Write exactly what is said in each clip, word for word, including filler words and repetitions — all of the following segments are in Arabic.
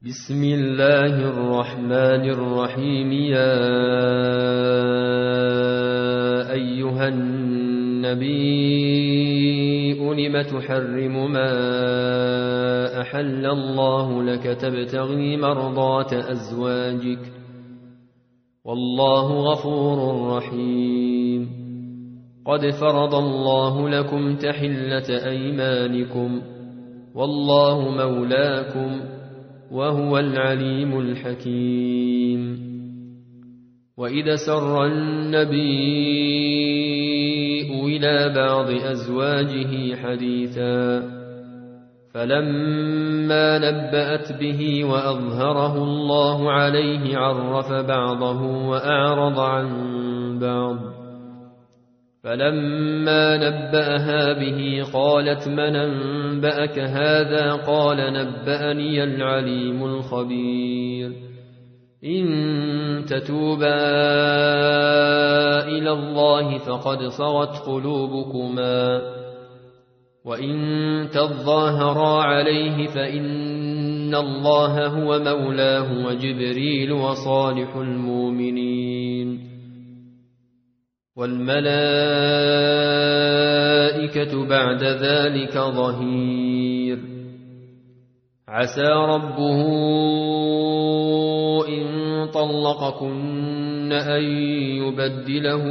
بسم الله الرحمن الرحيم. يا أيها النبي لم تحرم ما أحل الله لك تبتغي مرضات أزواجك والله غفور رحيم. قد فرض الله لكم تحلة أيمانكم والله مولاكم وهو العليم الحكيم. وإذا سر النبي إلى بعض أزواجه حديثا فلما نبأت به وأظهره الله عليه عرف بعضه وأعرض عن بعض. فلما نبأها به قالت من أنبأك هذا؟ قال نبأني العليم الخبير. إن تتوبا إلى الله فقد صغت قلوبكما وإن تظاهرا عليه فإن الله هو مولاه وجبريل وصالح المؤمنين والملائكة بعد ذلك ظهير. عسى ربه إن طلقكن أن يبدله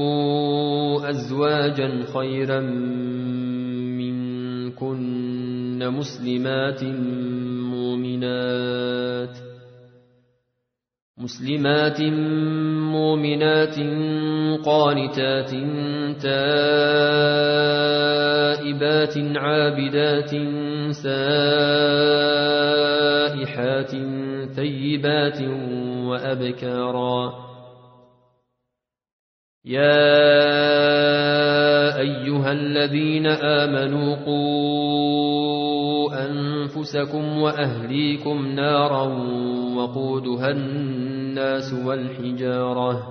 أزواجا خيرا منكن مسلمات مؤمنات مسلمات مؤمنات قانتات تائبات عابدات سائحات ثيبات وأبكارا. يا أيها الذين آمنوا قوا أنفسكم وأهليكم نارا وقودها الناس والحجارة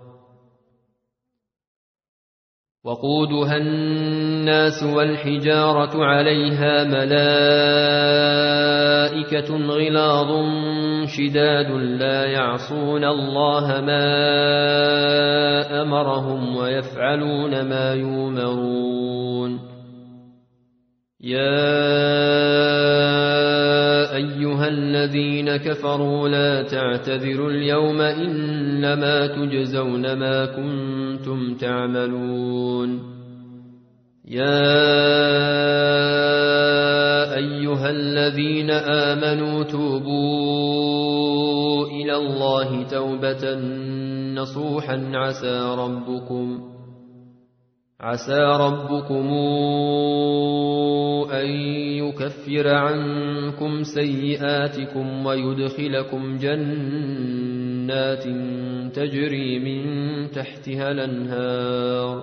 وقودها الناس والحجارة عليها ملائكة غلاظ شداد لا يعصون الله ما أمرهم ويفعلون ما يؤمرون. يا أيها الذين كفروا لا تعتذروا اليوم إنما تجزون ما كنتم تعملون. يا أيها الذين آمنوا توبوا إلى الله توبة نصوحا عسى ربكم عسى ربكم أن يكفر عنكم سيئاتكم ويدخلكم جنات تجري من تحتها الأنهار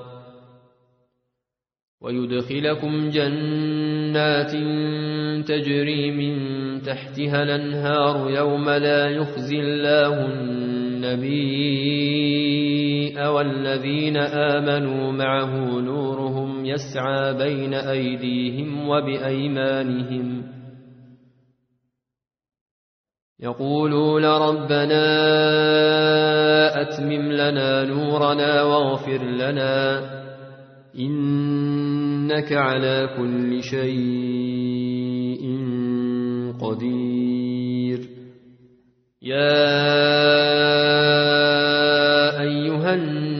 ويدخلكم جنات تجري من تحتها الأنهار يوم لا يخزي الله النبي والذين آمنوا معه نورهم يسعى بين أيديهم وبأيمانهم يقولون ربنا أتمم لنا نورنا واغفر لنا إنك على كل شيء قدير. يا أيها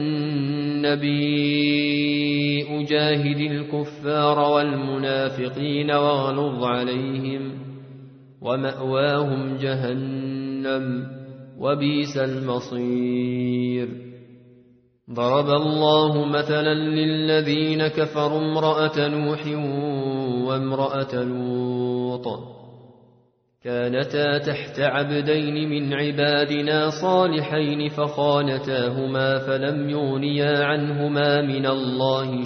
النبي جاهد الكفار والمنافقين واغلظ عليهم ومأواهم جهنم وبئس المصير. ضرب الله مثلا للذين كفروا امرأة نوح وامرأة لوط كانتا تحت عبدين من عبادنا صالحين فخانتاهما فلم يغنيا عنهما من الله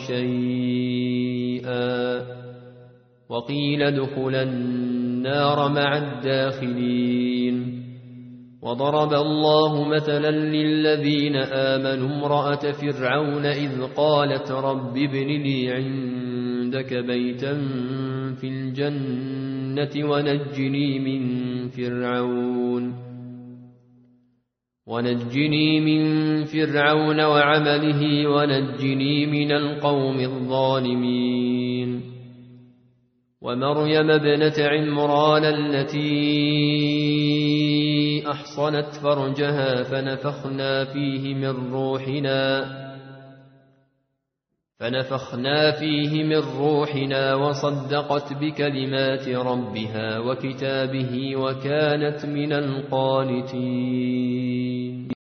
شيئا وقيل ادخلا النار مع الداخلين. وضرب الله مثلا للذين آمنوا امرأة فرعون إذ قالت رب ابن لي عندك بيتا في الجنة ونجني من فرعون ونجني من فرعون وعمله ونجني من القوم الظالمين ومريم ابنة عمران التي أحصنت فرجها فنفخنا فيه من روحنا فنفخنا فيه من روحنا وصدقت بكلمات ربها وكتابه وكانت من القانتين